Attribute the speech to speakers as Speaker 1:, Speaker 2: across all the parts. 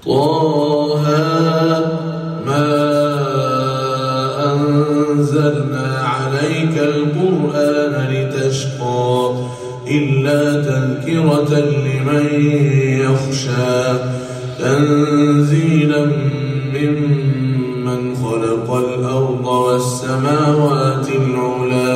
Speaker 1: طه ما أنزلنا عليك القرآن لتشقى إلا تذكرة لمن يخشى تنزيلا ممن خلق الأرض والسماوات العلى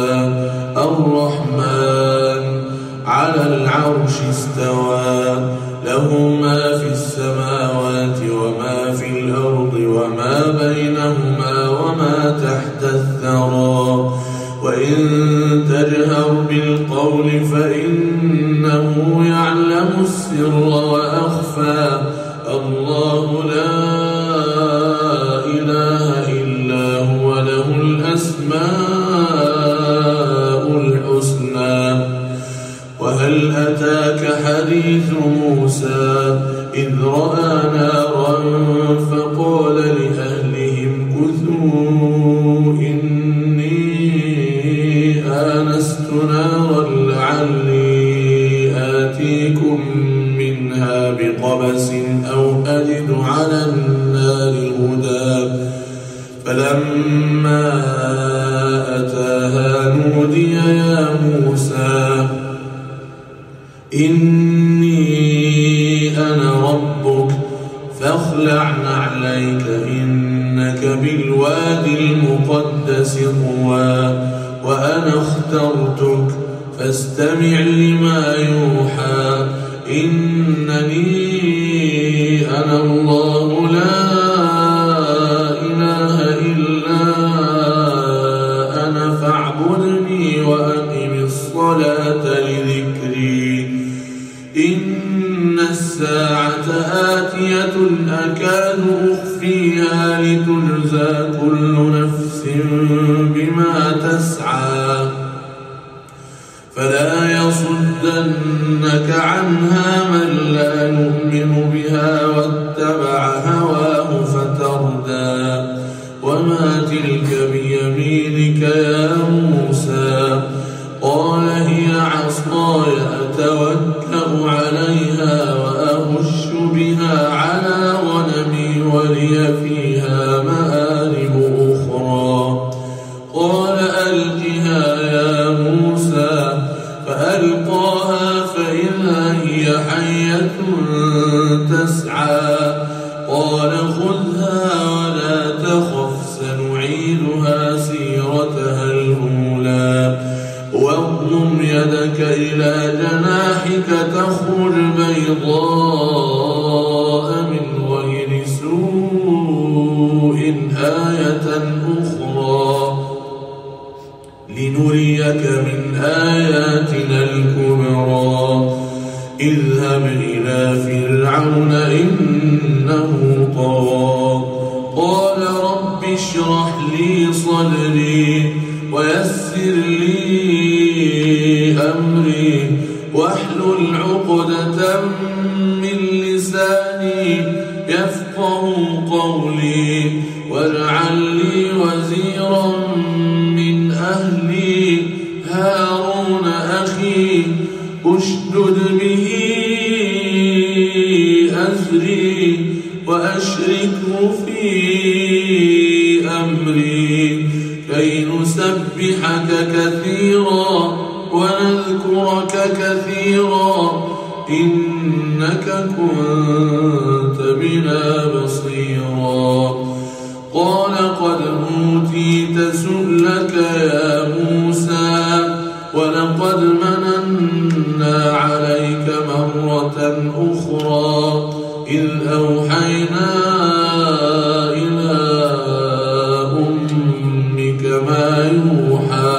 Speaker 1: الرحمن على العرش استوى له ما في السماوات وما في الأرض وما بينهما وما تحت الثرى وإن تجهر بالقول فإنه يعلم السر وأخفى الله لا إله إلا هو له الأسماء الحسنى وهل أتاك حديث موسى إذ رأى نارا فقال لأهلهم كثوا إني آنست نارا لعلي آتيكم منها بقبس أو أجد على النار هدى فلما أتاها نودي يا موسى إني أنا ربك فاخلع نعليك إنك بالوادي المقدس طوى وأنا اخترتك فاستمع لما يوحى إنني أنا الله لا إله إلا أنا فاعبدني وأقم الصلاة لذكري إن الساعة آتية أكاد أخفيها لتجزى كل نفس بما تسعى فلا يصدنك عنها من لا يؤمن بها واتبع هواه فتردى وما تلك بيمينك يا موسى قال هي عصاي أتوكأ عليها وأهش بها على غنمي ولي فيها مآرب أخرى قال ألقها يا موسى فألقاها فإذا هي حية تسعى قال خذها ولا تخف سنعيدها سيرتها الأولى واضم يدك إلى جناحك تخرج بيضاء من غير سوء آية أخرى لنريك من آياتنا الكبرى اذهب إلى فرعون إنه طغى قال رب اشرح لي صدري ويسر لي أمري واحلل عقدة من لساني يفقه قولي واجعل لي وزيرا من أهلي هارون أخي أشدد به أزري وأشركه في أمري كي نسبحك كثيرا ونذكرك كثيرا إنك كنت بنا بصيرا قال قد أوتيت سؤلك يا موسى ولقد مننا عليك مرة أخرى إذ أوحينا إلى أمك ما يوحى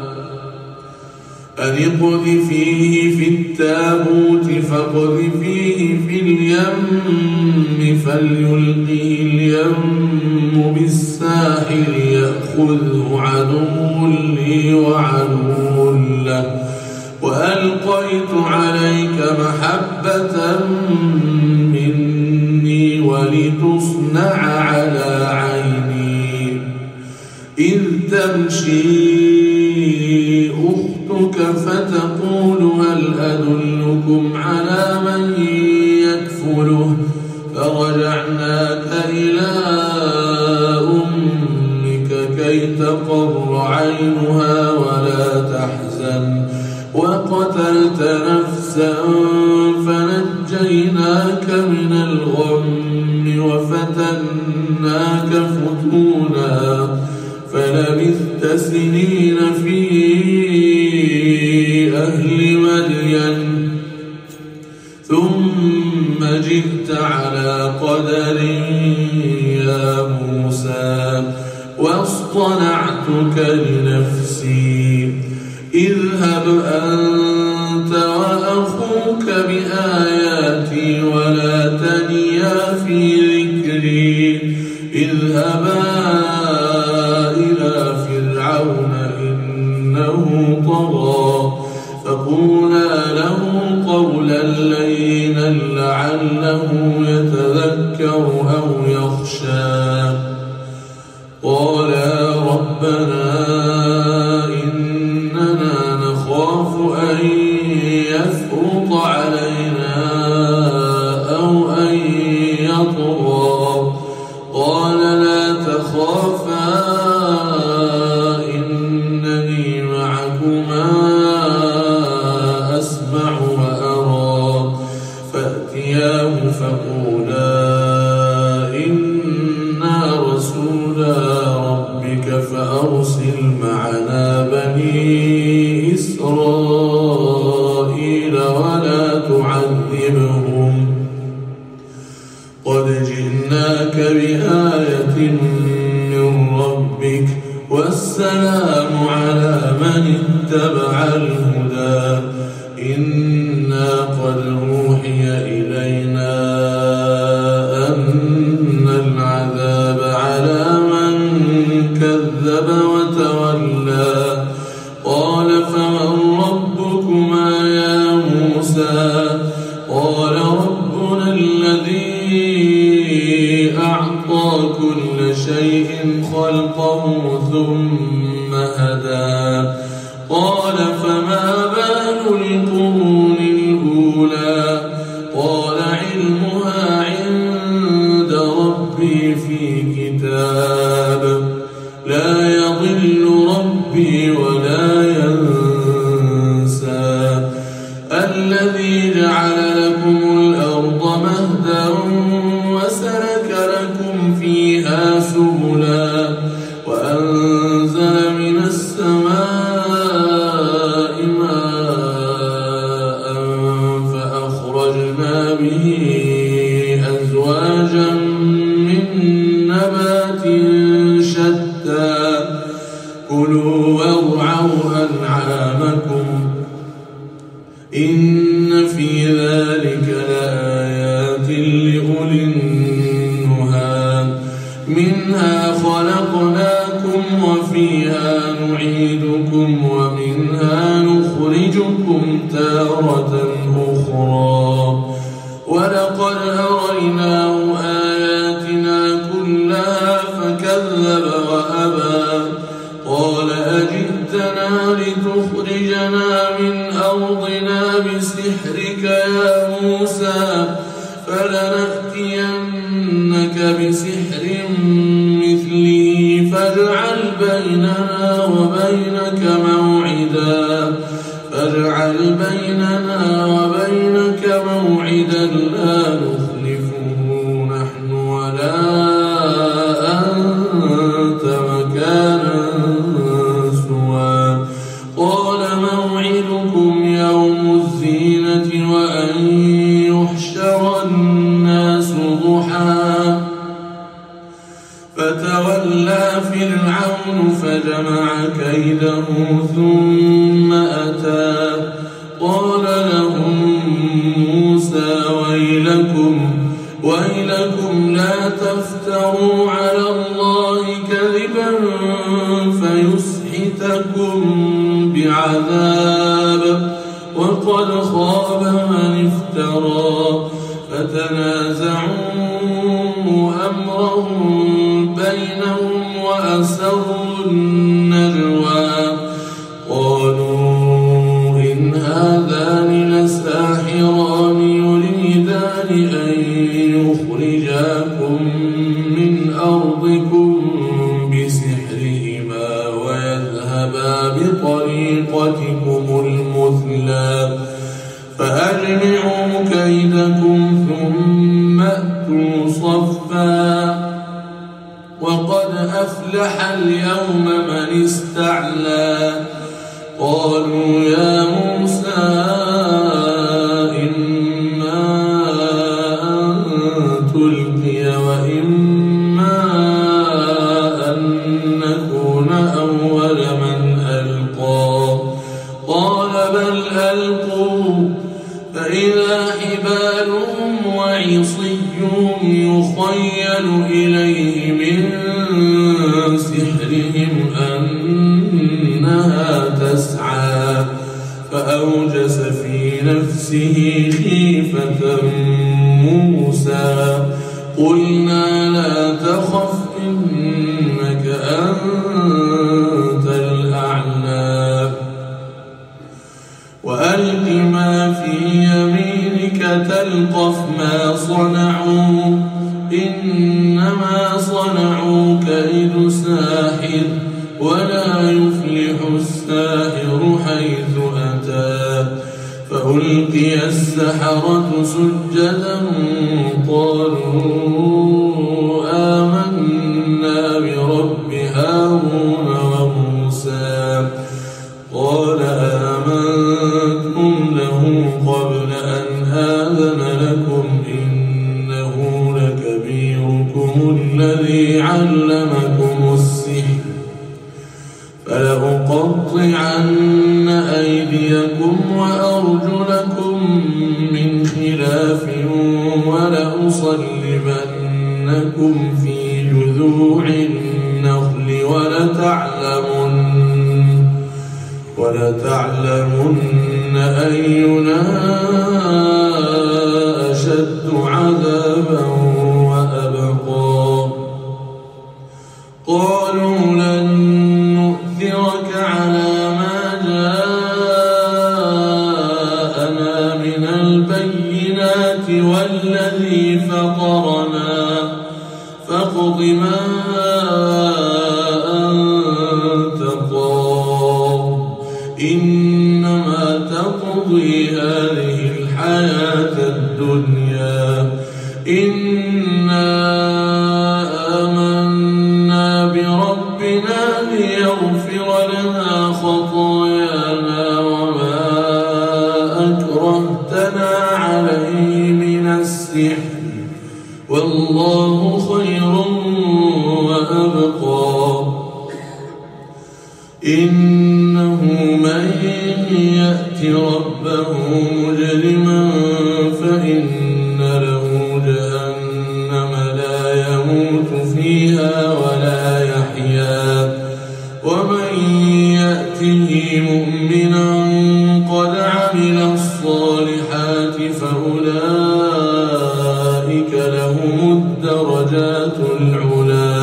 Speaker 1: أن اقذفيه في التابوت فاقذفيه في اليم فليلقه اليم بالساحل يأخذه عدو لي وعدو له وألقيت عليك محبة مني ولتصنع على عيني إذ تمشي أختك فتقول هل أدلكم على من يكفله رجعناك إلى أمك كي تقر عينها ولا تحزن وقتلت نفسا فنجيناك من الغم وفتناك فتونا فلبثت سنين في أهل مدين ثم جئت على قدر يا موسى واصطنعتك لنفسي اذهب أنت وأخوك بآياتي ولا تنيا في ذكري اذهبا إلى فرعون إنه طغى فقولا له قولا لينا لعله يتذكر أو يخشى قالا ربنا إننا نخاف أن يفرط علينا أو أن يطغى قال لا تخافا إنني معكما أسمع وأرى فأتياه فقولا إنا رسولا ربك فأرسل معنا بني إسرائيل ولا تعذبهم قد جئناك بآية من ربك والسلام على من اتبع الهدى إنا قد أوحي إلينا أن العذاب على من كذب وتولى قال فمن ربكما يا موسى قال ربنا الذي أعطى كل شيء خلقه ثم هدى قال فما بال القرون الأولى قال علمها عند ربي في كتاب لا يضل ربي ولا ينسى الذي جعل لكم الأرض مهدا وسلك لكم فيها سبلا وأنزل من السماء ماء فأخرجنا به أزواجا من نبات شتى كلوا وارعوا أنعامكم إن في ذلك لآيات لأولي النهى منها خلقناكم وفيها نعيدكم ومنها نخرجكم تارة أخرى ولقد أريناه آياتنا كلها فكذب وأبى قال أجئتنا لتخرجنا من أرضنا بسحرك يا موسى فلنأتينك بسحر مثله فاجعل بيننا وبينك موعدا لا نخلفه نحن ولا أنت مكانا سوى قال موعدكم يوم الزينة وأن يحشر الناس ضحى فتولى فرعون فجمع كيده ثم أتى قال لهم موسى ويلكم لا تفتروا على الله كذبا فيسحتكم بعذاب وقد خاب من افترى فتنازعوا أمرهم بينهم وأسروا النجوى قالوا إن هذان لساحران يريدان أن يخرجا يخرجاكم من أرضكم بسحرهما ويذهبا بطريقتكم المثلى فأجمعوا كيدكم ثم أتوا صفا وقد أفلح اليوم من استعلى قالوا يا موسى إما أن تلقي وإما أن نكون أول من ألقى قال بل ألقوا فإذا حبالهم وعصيهم يخيل إليه من سحرهم أنها تسعى فأوجس في نفسه خيفة موسى قلنا لا تخف إنك أنت الأعلى وألق ما في يمينك تلقف ما صنعوا إنما صنعوا كيد ساحر ولا يفلح الساحر حيث أتى فألقي السحرة سجدا قالوا آمنا برب هارون وموسى قال آمنتم له قبل أن آذن لكم إنه لكبيركم الذي علمكم السحر فلأقطعن أيديكم وأرجلكم من خلاف ولأصلبنكم في جذوع النخل ولتعلمن أينا أشد عذابا وأبقى قالوا لن نؤثرك على ما جاءنا من البينات والذي فطرنا فاقض ما أنت قاض إنما تقضي هذه الحياة الدنيا إنا آمنا بربنا ليغفر لنا خطايانا وما أكرهتنا عليه من السحر والله خير وأبقى إنه من يأت ربه مجرما فإن له جهنم لا يموت فيها ولا يحيا ومن يأته مؤمنا قد عمل الصالحات فأولئك لهم الدرجات العلى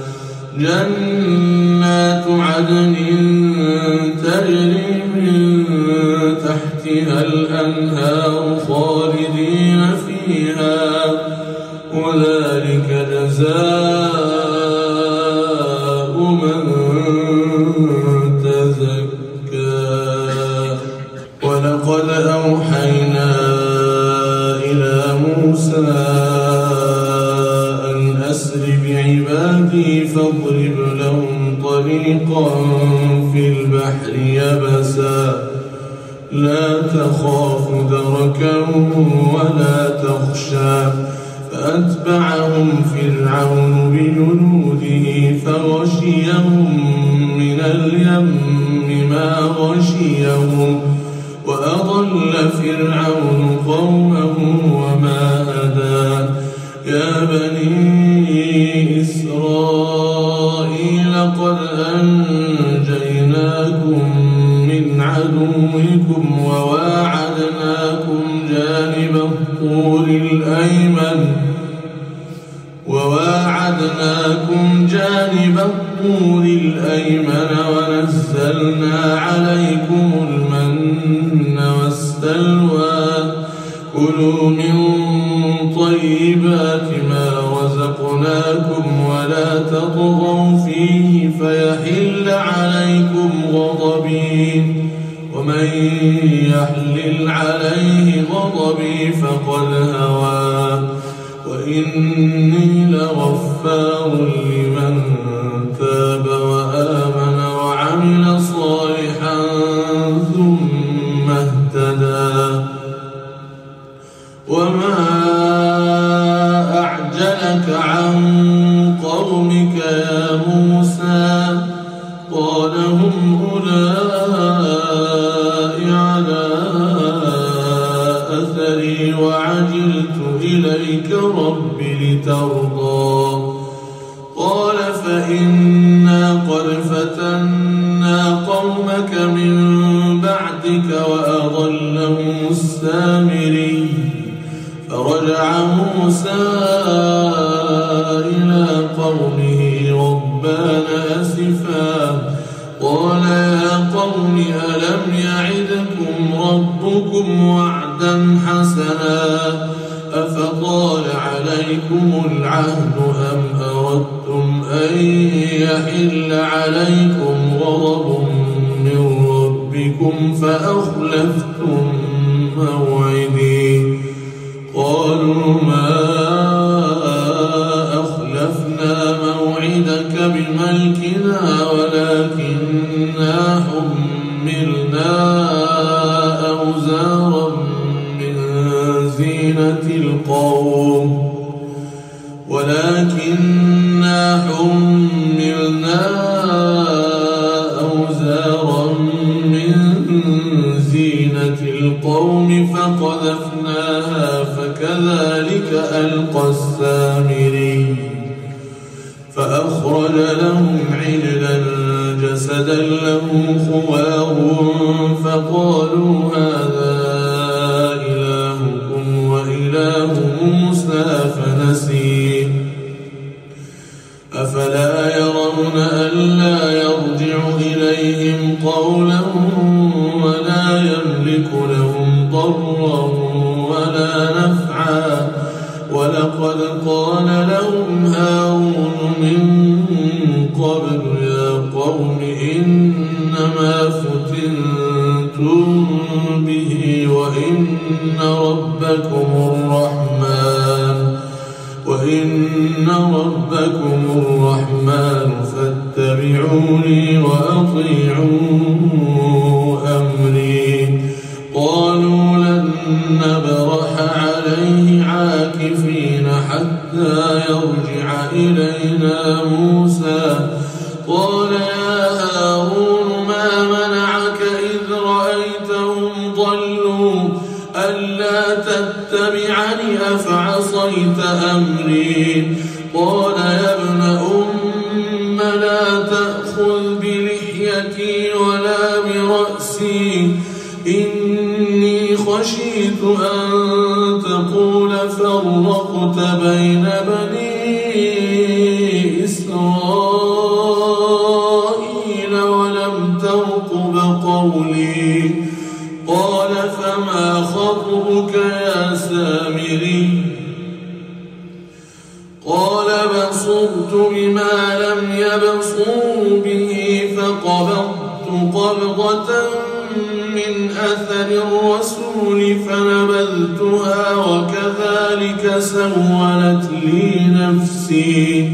Speaker 1: جنات عدن تجري من تحتها الأنهار خالدين فيها وذلك جزاء من تزكى ولقد أوحينا إلى موسى أن أسر بعبادي فاضرب لهم طريقا في البحر يبسا لا تخاف دركا ولا تخشى فأتبعهم فرعون بجنوده فغشيهم من اليم ما غشيهم وأضل فرعون قومه وما هدى يا بني إسرائيل قد أنجيناكم من عدوكم وواعدناكم جانب الطور الأيمن ونزلنا عليكم المن والسلوى كلوا من طيبات ما يحلل عليه غضبي فقد هوى وإني لغفار لمن تاب وآمن وعمل صالحا ثم اهتدى وما أعجلك عن قومك يا موسى قال هم أولئك على أثري وعجلت إليك رب لترضى قال فإنا قد فتنا قومك من بعدك وأضلهم السامري فرجع موسى إلى قومه غضبان أسفا قال يا قوم ألم يعدكم ربكم وعدا حسنا أفطال عليكم العهد أم أردتم أن يحل عليكم غضب من ربكم فأخلفتم موعدي قالوا ما أخلفنا موعدك بملكنا ولكننا حملنا أوزارا من زينة القوم فقذفناها فكذلك ألقى السامري فأخرج لهم عجلا جسدا له خوار فقالوا هذا إلهكم وإله موسى فنسي أفلا يرون ألا يرجع إليهم قولا ولا يملك لهم ضرا ولا نفعا ولقد قال لهم هارون من قبل يا قوم إنما فتنتم به وإن ربكم الرحمن فاتبعوني وأطيعوا أمري قالوا لن نبرح عليه عاكفين حتى يرجع إلينا موسى قال يا هارون ما منعك إذ رأيتهم ضلوا ألا تتبعني أفعصيت أمري قال يا ابن أم لا تأخذ بلحيتي ولا برأسي إني خشيت أن تقول فرقت بين بني إسرائيل ولم ترقب قولي قال فما خطبك يا سامري قال بصرت بما لم يبصروا به فقبضت قبضة من أثر الرسول فنبذتها وكذلك سولت لي نفسي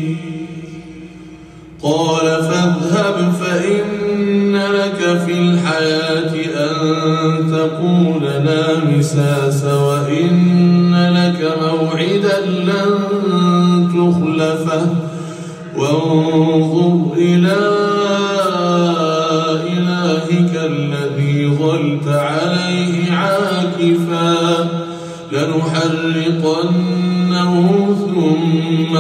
Speaker 1: قال فاذهب فإن لك في الحياة أن تقول لا مساس وإن لك موعدا لن تخلفه وانظر إلى إلهك الذي ظلت عليه عاكفا لنحرقنه ثم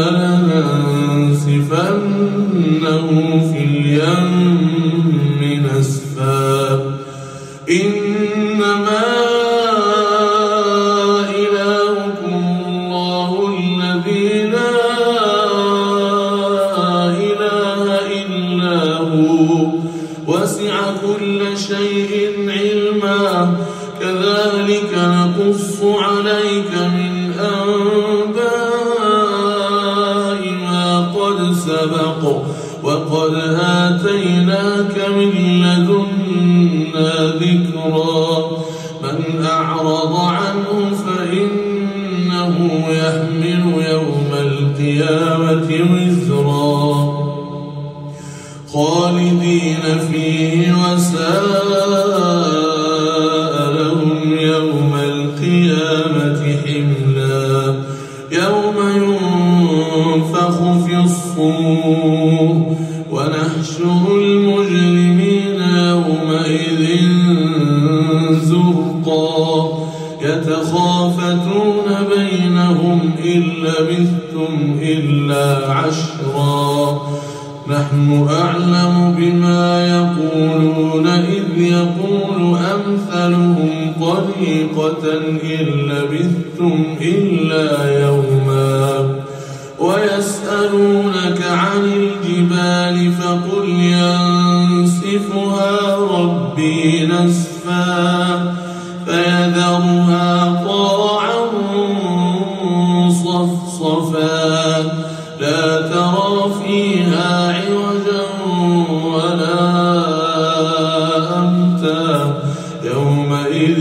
Speaker 1: لننسفنه في اليم نسفا إنما إلهكم الله الذي لا إله إلا هو وسع كل شيء علما كذلك نقص عليك من أنباء ما قد سبق وقد آتيناك من لدنا ذكرا القيامة وزرا خالدين فيه وساء لهم يوم القيامة حملا يوم ينفخ في الصور ونحشر المجرمين يومئذ زرقا يتخافتون بينهم إن لبثتم إلا عشرا نحن أعلم بما يقولون إذ يقول أمثلهم طريقة إن لبثتم إلا يوما ويسألونك عن الجبال فقل ينسفها ربي نسفا فيذرها قاعا صفصفا لا ترى فيها عوجا ولا أمتا يومئذ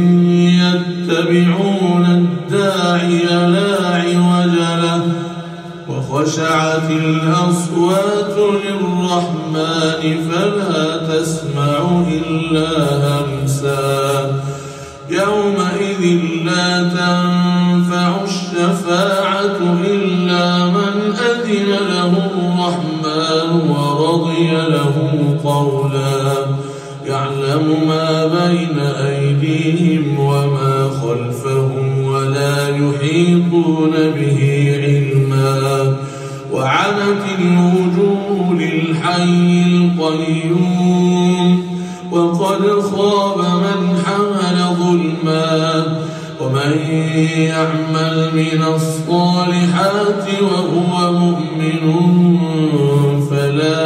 Speaker 1: يتبعون الداعي لا عوج له وخشعت الأصوات للرحمن فلا تسمع إلا همسا يومئذ لا تنفع الشفاعة إلا من أذن له الرحمن ورضي له قولا يعلم ما بين أيديهم وما خلفهم ولا يحيطون به علما وعنت الوجوه للحي القيوم وقد خاب من حمل ظلما ومن يعمل من الصالحات وهو مؤمن فلا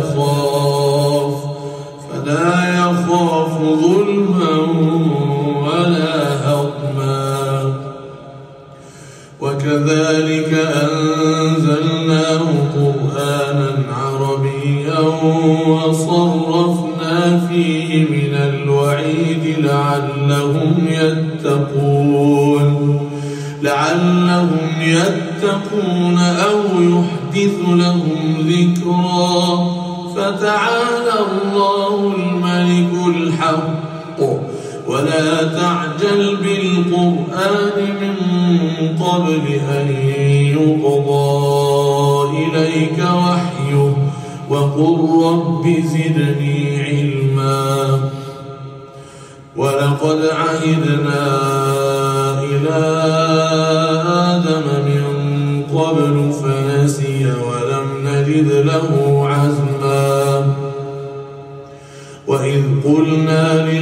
Speaker 1: يخاف ظلما ولا هضما وكذلك أنزلناه قرآنا عربيا وصرفنا فيه من الوعيد لعلهم يتقون أو يحدث لهم ذكرا فتعالى الله الملك الحق ولا تعجل بالقرآن من قبل أن يقضى إليك وحيه وقل رب زدني علما ولقد عهدنا إلى آدم من قبل فنسي ولم نجد له عزما وإذ قلنا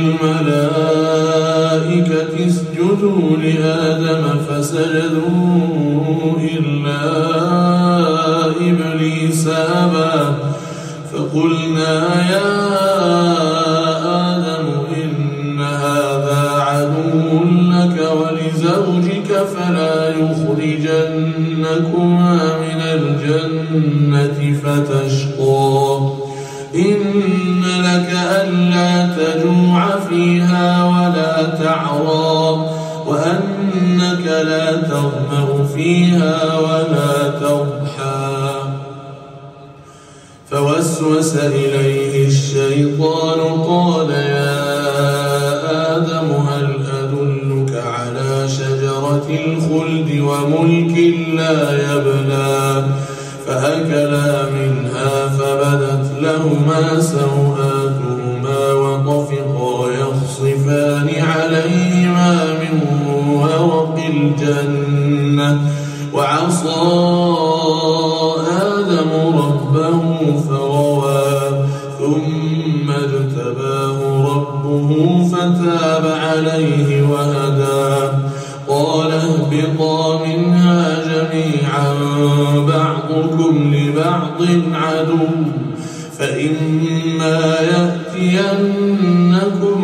Speaker 1: للملائكة اسجدوا لآدم فسجدوا إلا إبليس أبى فقلنا يا آدم إن هذا عدو لك ولزوجك فلا يخرجنكما من الجنة فتشقى إن لك ألا تجوع فيها ولا تعرى وأنك لا تظمأ فيها ولا تضحى فوسوس إليه الشيطان قال يا آدم هل أدلك على شجرة الخلد وملك لا يبلى فأكلا منها فبدت لهما سوآتهما وطفقا يخصفان عليهما من ورق الجنة وعصى آدم ربه فغوى ثم اجتباه ربه فتاب عليه وهدى قال اهبطا منها جميعا بعضكم لبعض عدو فإما يأتينكم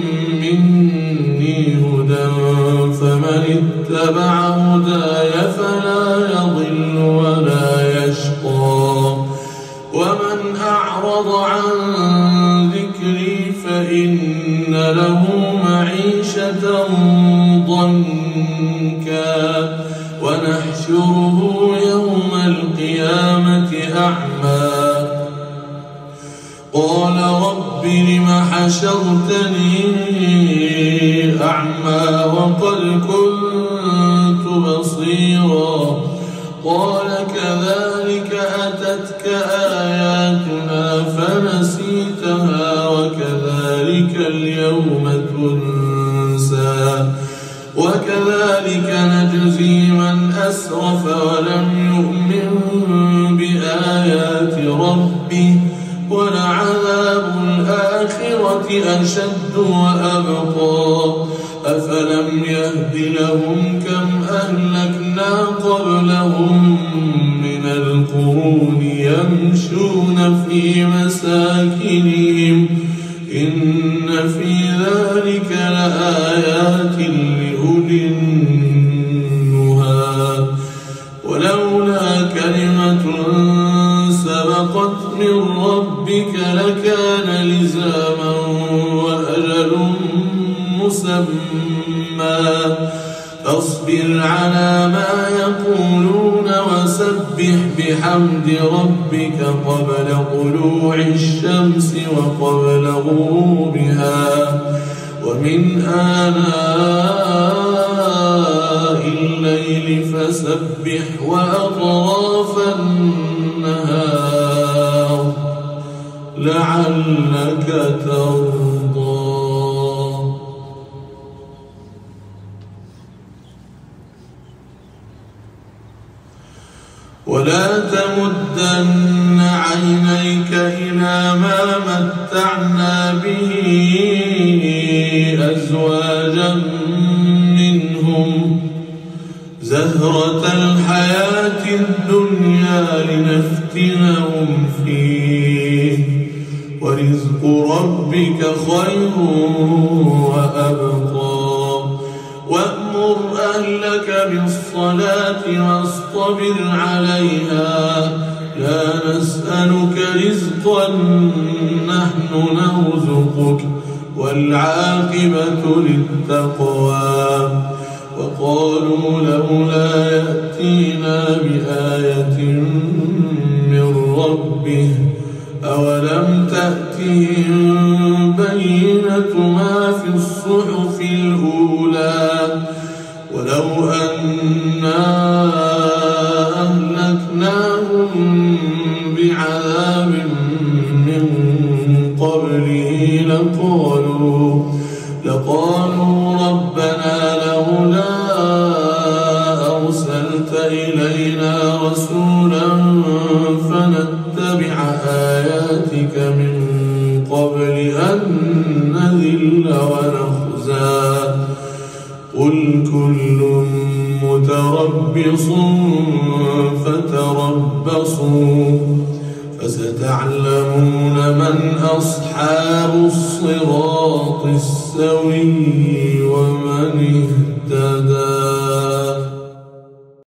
Speaker 1: مني هدى فمن اتبع هداي فلا يضل ولا يشقى ومن أعرض عن ذكري فإن له معيشة ضنكا ونحشره يوم القيامة أعمى قال رب لم حشرتني أعمى وقد كنت بصيرا قال كذلك أتتك آياتنا فنسيتها وكذلك اليوم تنسى وكذلك نجزي من أسرف ولم يؤمن بآيات ربه ولعذاب الآخرة أشد وأبقى أفلم يهد لهم كم أهلكنا قبلهم من القرون يمشون في مساكنهم إن في ذلك لآيات لأولي النهى ولولا كلمة سبقت من ربك لكان لزاما وأجل مسمى فاصبر على ما يقولون وسبح بحمد ربك قبل طلوع الشمس وقبل غروبها ومن آناء الليل فسبح وأطراف النهار لعلك ترضى ولا تمدن عينيك إلى ما متعنا به أزواجا منهم زهرة الحياة الدنيا لنفتنهم فيه ورزق ربك خير وأبقى وأمر أهلك بالصلاة واصطبر عليها لا نسألك رزقا نحن نرزقك والعاقبة للتقوى وقالوا لولا يأتينا بآية من ربه أولم تأتهم بينة ما في الصحف الأولى ولو أنا أهلكناهم بعذاب من قبله لقالوا ربنا لولا أرسلت إلينا رسولا فنتبع آياتك من قبل أن نذل ونخزى قل كل متربص فتربصوا فستعلمون من أصحاب الصراط السوي